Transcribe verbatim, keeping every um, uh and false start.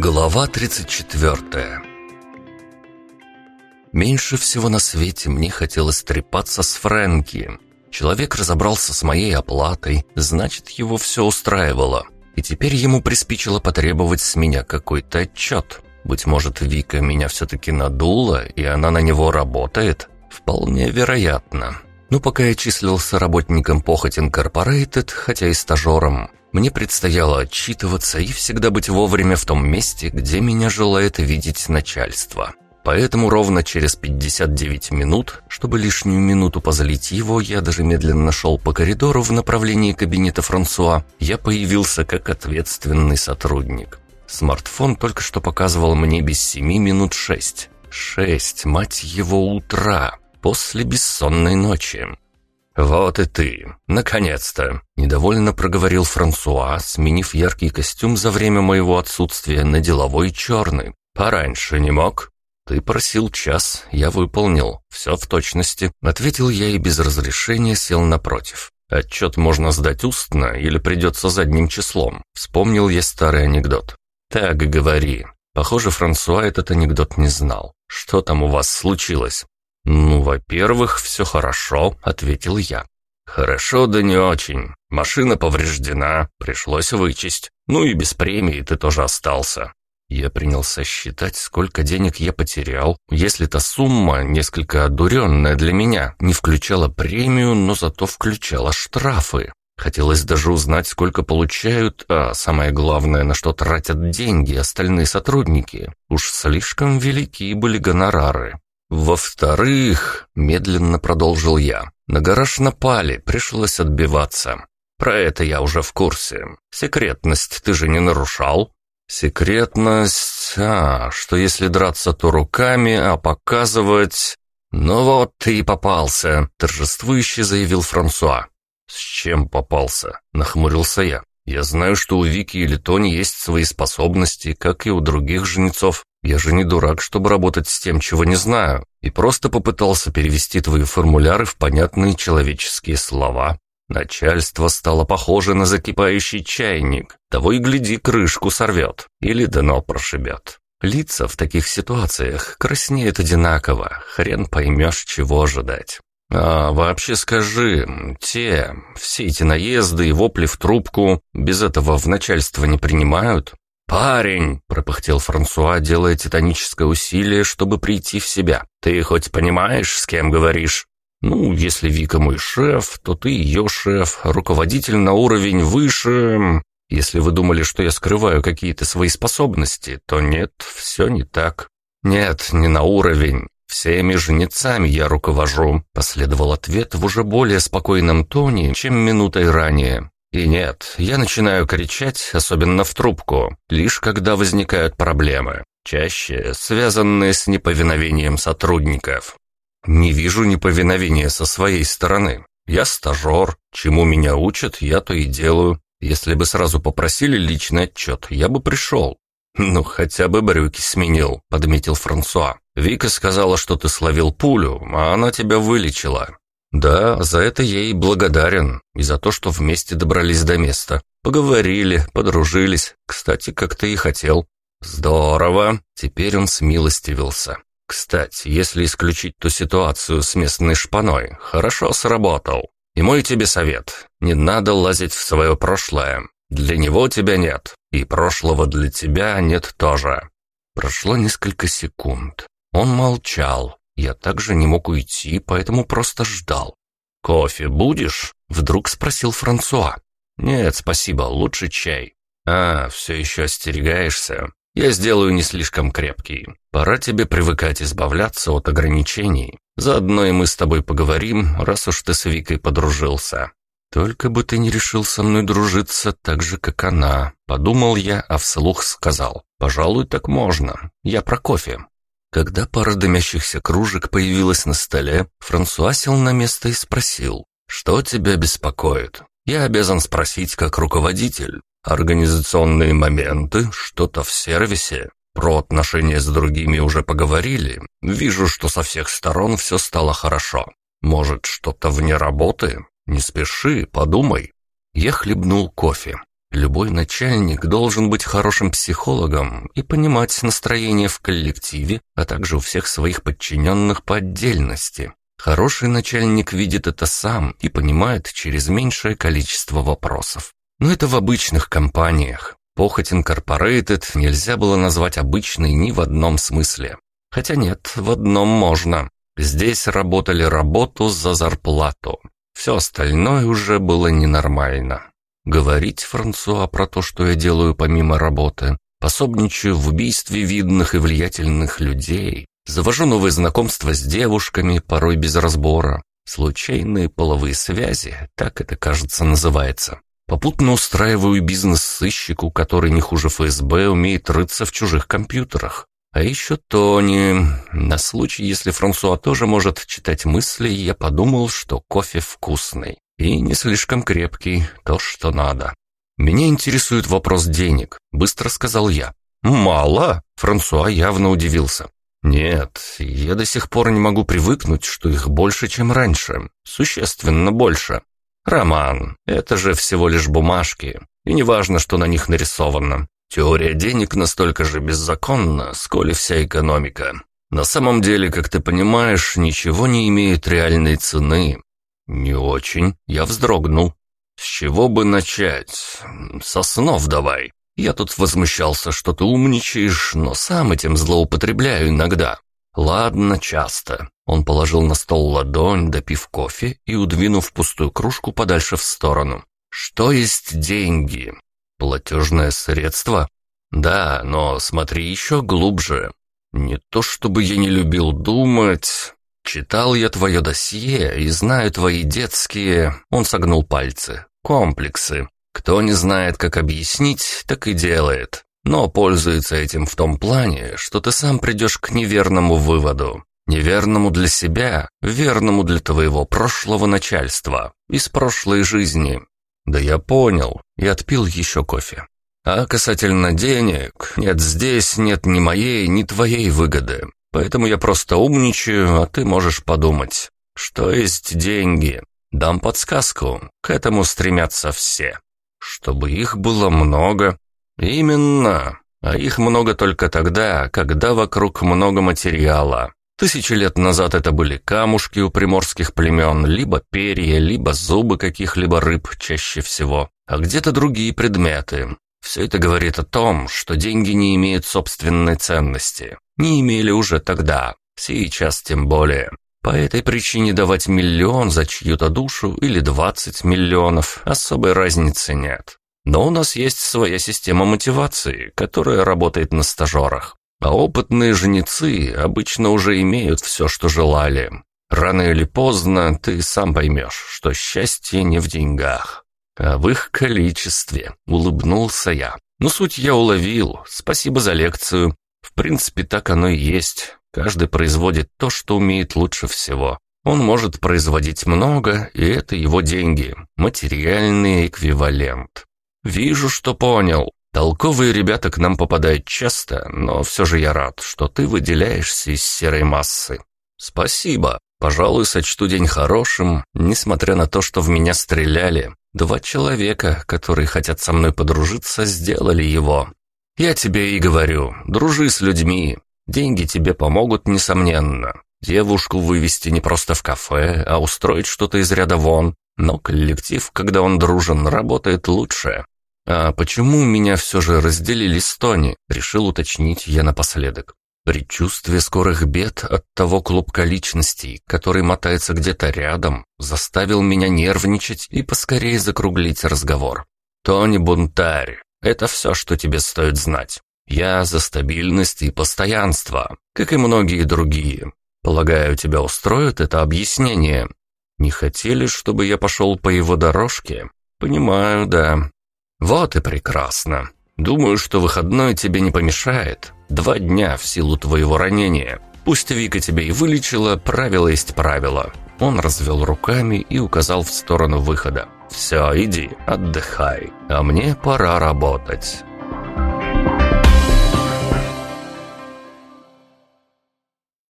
Глава тридцать четвертая. Меньше всего на свете мне хотелось трепаться с Фрэнки. Человек разобрался с моей оплатой, значит, его все устраивало. И теперь ему приспичило потребовать с меня какой-то отчет. Быть может, Вика меня все-таки надула, и она на него работает? Вполне вероятно. Но пока я числился работником Похоть Инкорпорейтед, хотя и стажером, мне предстояло отчитываться и всегда быть вовремя в том месте, где меня желает видеть начальство. Поэтому ровно через пятьдесят девять минут, чтобы лишнюю минуту позлить его, я даже медленно шел по коридору в направлении кабинета Франсуа. Я появился как ответственный сотрудник. Смартфон только что показывал мне без семи минут шесть. Шесть, мать его, утра, после бессонной ночи. «Вот и ты! Наконец-то!» – недовольно проговорил Франсуа, сменив яркий костюм за время моего отсутствия на деловой черный. «Пораньше не мог?» «Ты просил час, я выполнил. Все в точности», – ответил я и без разрешения сел напротив. «Отчет можно сдать устно или придется задним числом?» Вспомнил я старый анекдот. «Так говори». Похоже, Франсуа этот анекдот не знал. «Что там у вас случилось?» «Ну, во-первых, все хорошо», — ответил я. «Хорошо, да не очень. Машина повреждена, пришлось вычесть. Ну и без премии ты тоже остался». Я принялся считать, сколько денег я потерял, если та сумма, несколько одуренная для меня, не включала премию, но зато включала штрафы. Хотелось даже узнать, сколько получают, а самое главное, на что тратят деньги остальные сотрудники. Уж слишком велики были гонорары. «Во-вторых», — медленно продолжил я, — «на гараж напали, пришлось отбиваться. Про это я уже в курсе. Секретность ты же не нарушал?» «Секретность... А, что если драться, то руками, а показывать...» «Ну вот ты и попался», — торжествующе заявил Франсуа. «С чем попался?» — нахмурился я. «Я знаю, что у Вики или Тони есть свои способности, как и у других жнецов. Я же не дурак, чтобы работать с тем, чего не знаю, и просто попытался перевести твои формуляры в понятные человеческие слова». Начальство стало похоже на закипающий чайник. Того и гляди, крышку сорвет или дно прошибет. Лица в таких ситуациях краснеют одинаково, хрен поймешь, чего ожидать. «А вообще скажи, те, все эти наезды и вопли в трубку, без этого в начальство не принимают?» «Парень!» — пропыхтел Франсуа, делая титаническое усилие, чтобы прийти в себя. «Ты хоть понимаешь, с кем говоришь?» «Ну, если Вика мой шеф, то ты ее шеф, руководитель на уровень выше. Если вы думали, что я скрываю какие-то свои способности, то нет, все не так». «Нет, не на уровень. Всеми жнецами я руковожу», — последовал ответ в уже более спокойном тоне, чем минутой ранее. «И нет, я начинаю кричать, особенно в трубку, лишь когда возникают проблемы, чаще связанные с неповиновением сотрудников». «Не вижу неповиновения со своей стороны. Я стажер, чему меня учат, я то и делаю. Если бы сразу попросили личный отчет, я бы пришел». «Ну, хотя бы брюки сменил», — подметил Франсуа. «Вика сказала, что ты словил пулю, а она тебя вылечила». «Да, за это я ей благодарен, и за то, что вместе добрались до места. Поговорили, подружились, кстати, как ты и хотел». «Здорово», — теперь он смилостивился. «Кстати, если исключить ту ситуацию с местной шпаной, хорошо сработал. И мой тебе совет, не надо лазить в свое прошлое. Для него тебя нет, и прошлого для тебя нет тоже». Прошло несколько секунд. Он молчал. Я также не мог уйти, поэтому просто ждал. «Кофе будешь?» — вдруг спросил Франсуа. «Нет, спасибо, лучше чай». «А, все еще остерегаешься? Я сделаю не слишком крепкий. Пора тебе привыкать избавляться от ограничений. Заодно и мы с тобой поговорим, раз уж ты с Викой подружился». «Только бы ты не решил со мной дружиться так же, как она», — подумал я, а вслух сказал. «Пожалуй, так можно. Я про кофе». Когда пара дымящихся кружек появилась на столе, Франсуа сел на место и спросил: «Что тебя беспокоит?» «Я обязан спросить как руководитель. Организационные моменты, что-то в сервисе. Про отношения с другими уже поговорили. Вижу, что со всех сторон все стало хорошо. Может, что-то вне работы? Не спеши, подумай». Я хлебнул кофе. Любой начальник должен быть хорошим психологом и понимать настроение в коллективе, а также у всех своих подчиненных по отдельности. Хороший начальник видит это сам и понимает через меньшее количество вопросов. Но это в обычных компаниях. Похоть Инкорпорейтед нельзя было назвать обычной ни в одном смысле. Хотя нет, в одном можно. Здесь работали работу за зарплату. Все остальное уже было ненормально. Говорить Франсуа про то, что я делаю помимо работы, пособничаю в убийстве видных и влиятельных людей, завожу новые знакомства с девушками, порой без разбора, случайные половые связи, так это, кажется, называется. Попутно устраиваю бизнес сыщику, который не хуже эф эс бэ умеет рыться в чужих компьютерах. А еще Тони. На случай, если Франсуа тоже может читать мысли, я подумал, что кофе вкусный. И не слишком крепкий, то, что надо. «Меня интересует вопрос денег», — быстро сказал я. «Мало?» — Франсуа явно удивился. «Нет, я до сих пор не могу привыкнуть, что их больше, чем раньше. Существенно больше. Роман, это же всего лишь бумажки, и неважно, что на них нарисовано. Теория денег настолько же беззаконна, сколь и вся экономика. На самом деле, как ты понимаешь, ничего не имеет реальной цены». «Не очень». Я вздрогнул. «С чего бы начать? Со снов давай. Я тут возмущался, что ты умничаешь, но сам этим злоупотребляю иногда». «Ладно, часто». Он положил на стол ладонь, допив кофе и удвинув пустую кружку подальше в сторону. «Что есть деньги? Платежное средство?» «Да, но смотри еще глубже. Не то чтобы я не любил думать...» «Читал я твое досье и знаю твои детские...» Он согнул пальцы. «Комплексы. Кто не знает, как объяснить, так и делает. Но пользуется этим в том плане, что ты сам придешь к неверному выводу. Неверному для себя, верному для твоего прошлого начальства. Из прошлой жизни». «Да я понял». И отпил еще кофе. «А касательно денег, нет здесь, нет ни моей, ни твоей выгоды. Поэтому я просто умничаю, а ты можешь подумать. Что есть деньги? Дам подсказку. К этому стремятся все. Чтобы их было много. Именно. А их много только тогда, когда вокруг много материала. Тысячи лет назад это были камушки у приморских племен, либо перья, либо зубы каких-либо рыб чаще всего. А где-то другие предметы. Все это говорит о том, что деньги не имеют собственной ценности. Не имели уже тогда, сейчас тем более. По этой причине давать миллион за чью-то душу или двадцать миллионов особой разницы нет. Но у нас есть своя система мотивации, которая работает на стажерах. А опытные жнецы обычно уже имеют все, что желали. Рано или поздно ты сам поймешь, что счастье не в деньгах, а в их количестве, улыбнулся я. Ну, суть я уловил, спасибо за лекцию. В принципе, так оно и есть. Каждый производит то, что умеет лучше всего. Он может производить много, и это его деньги, материальный эквивалент. Вижу, что понял. Толковые ребята к нам попадают часто, но все же я рад, что ты выделяешься из серой массы. Спасибо. Пожалуй, сочту день хорошим, несмотря на то, что в меня стреляли. Два человека, которые хотят со мной подружиться, сделали его. Я тебе и говорю, дружи с людьми. Деньги тебе помогут, несомненно. Девушку вывести не просто в кафе, а устроить что-то из ряда вон. Но коллектив, когда он дружен, работает лучше. А почему меня все же разделили с Тони? Решил уточнить я напоследок. Предчувствие скорых бед от того клубка личностей, который мотается где-то рядом, заставил меня нервничать и поскорее закруглить разговор. Тони бунтарь. Это все, что тебе стоит знать. Я за стабильность и постоянство, как и многие другие. Полагаю, тебя устроит это объяснение. Не хотели, чтобы я пошел по его дорожке? Понимаю, да. Вот и прекрасно. Думаю, что выходной тебе не помешает. Два дня в силу твоего ранения. Пусть Вика тебя и вылечила, правило есть правило. Он развел руками и указал в сторону выхода. Все, иди, отдыхай, а мне пора работать.